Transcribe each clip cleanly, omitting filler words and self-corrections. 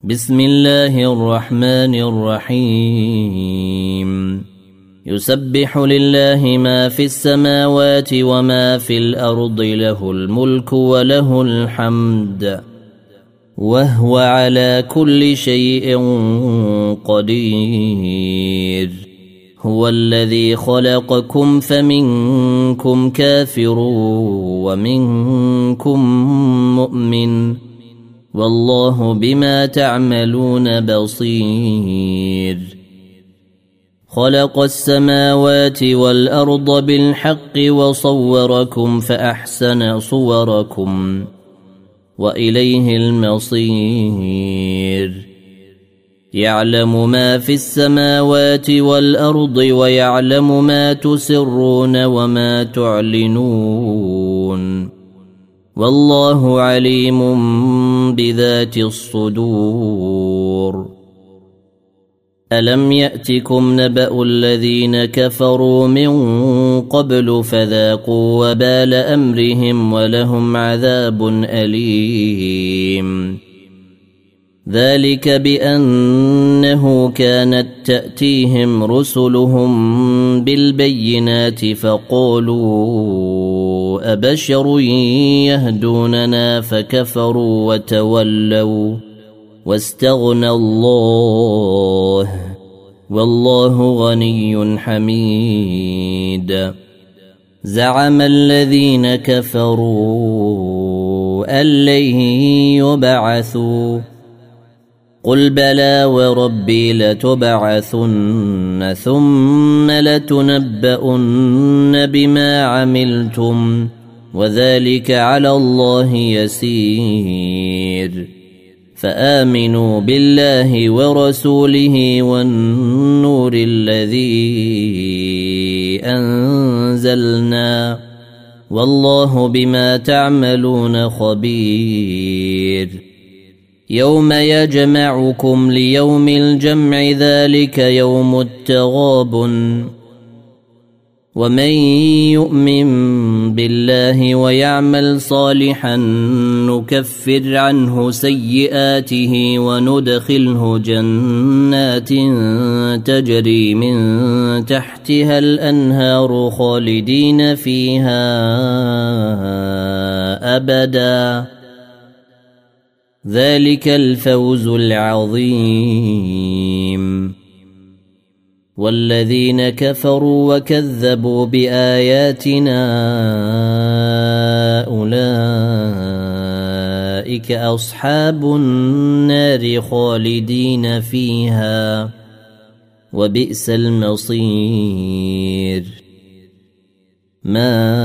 بسم الله الرحمن الرحيم يسبح لله ما في السماوات وما في الأرض له الملك وله الحمد وهو على كل شيء قدير هو الذي خلقكم فمنكم كافر ومنكم مؤمن والله بما تعملون بصير خلق السماوات والأرض بالحق وصوركم فأحسن صوركم وإليه المصير يعلم ما في السماوات والأرض ويعلم ما تسرون وما تعلنون والله عليم بذات الصدور ألم يأتكم نبأ الذين كفروا من قبل فذاقوا وبال أمرهم ولهم عذاب أليم ذلك بأنه كانت تأتيهم رسلهم بالبينات فقالوا أبشر يهدوننا فكفروا وتولوا واستغنى الله والله غني حميد زعم الذين كفروا أن لن يبعثوا قل بلى وربي لتبعثن ثم لتنبؤن بما عملتم وذلك على الله يسير فآمنوا بالله ورسوله والنور الذي أنزلنا والله بما تعملون خبير يوم يجمعكم ليوم الجمع ذلك يوم التغابن ومن يؤمن بالله ويعمل صالحا نكفر عنه سيئاته وندخله جنات تجري من تحتها الأنهار خالدين فيها أبدا ذلك الفوز العظيم والذين كفروا وكذبوا بآياتنا أولئك أصحاب النار خالدين فيها وبئس المصير ما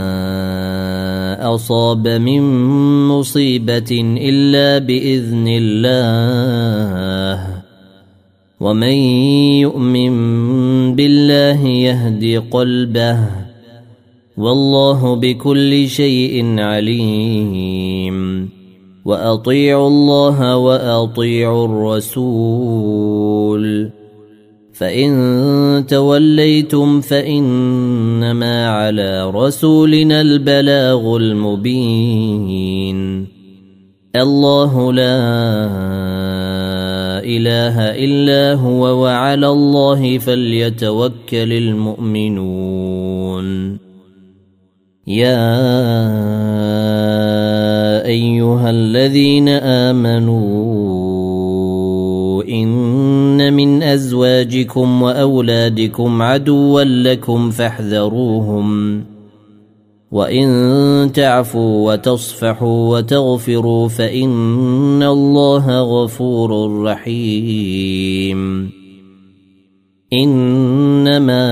أصاب من مصيبة إلا بإذن الله ومن يؤمن بالله يهد قلبه والله بكل شيء عليم وأطيعوا الله وأطيعوا الرسول فإن توليتم فإنما على رسولنا البلاغ المبين الله لا إله إلا هو وعلى الله فليتوكل المؤمنون يا أيها الذين آمنوا إن من أزواجكم وأولادكم عدوا لكم فاحذروهم وإن تعفوا وتصفحوا وتغفروا فإن الله غفور رحيم إنما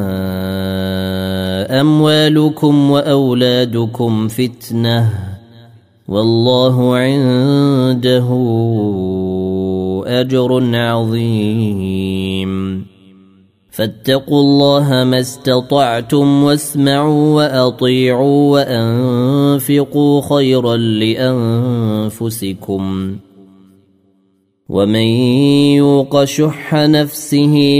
أموالكم وأولادكم فتنة والله عنده أجر عظيم فاتقوا الله ما استطعتم واسمعوا وأطيعوا وأنفقوا خيرا لأنفسكم ومن يوق شح نفسه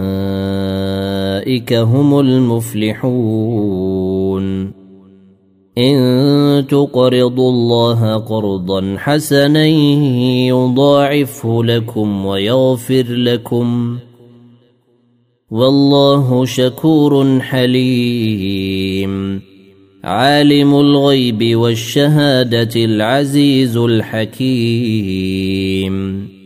فأولئك هم المفلحون إن تقرضوا الله قرضا حسنا يضاعفه لكم ويغفر لكم والله شكور حليم عالم الغيب والشهادة العزيز الحكيم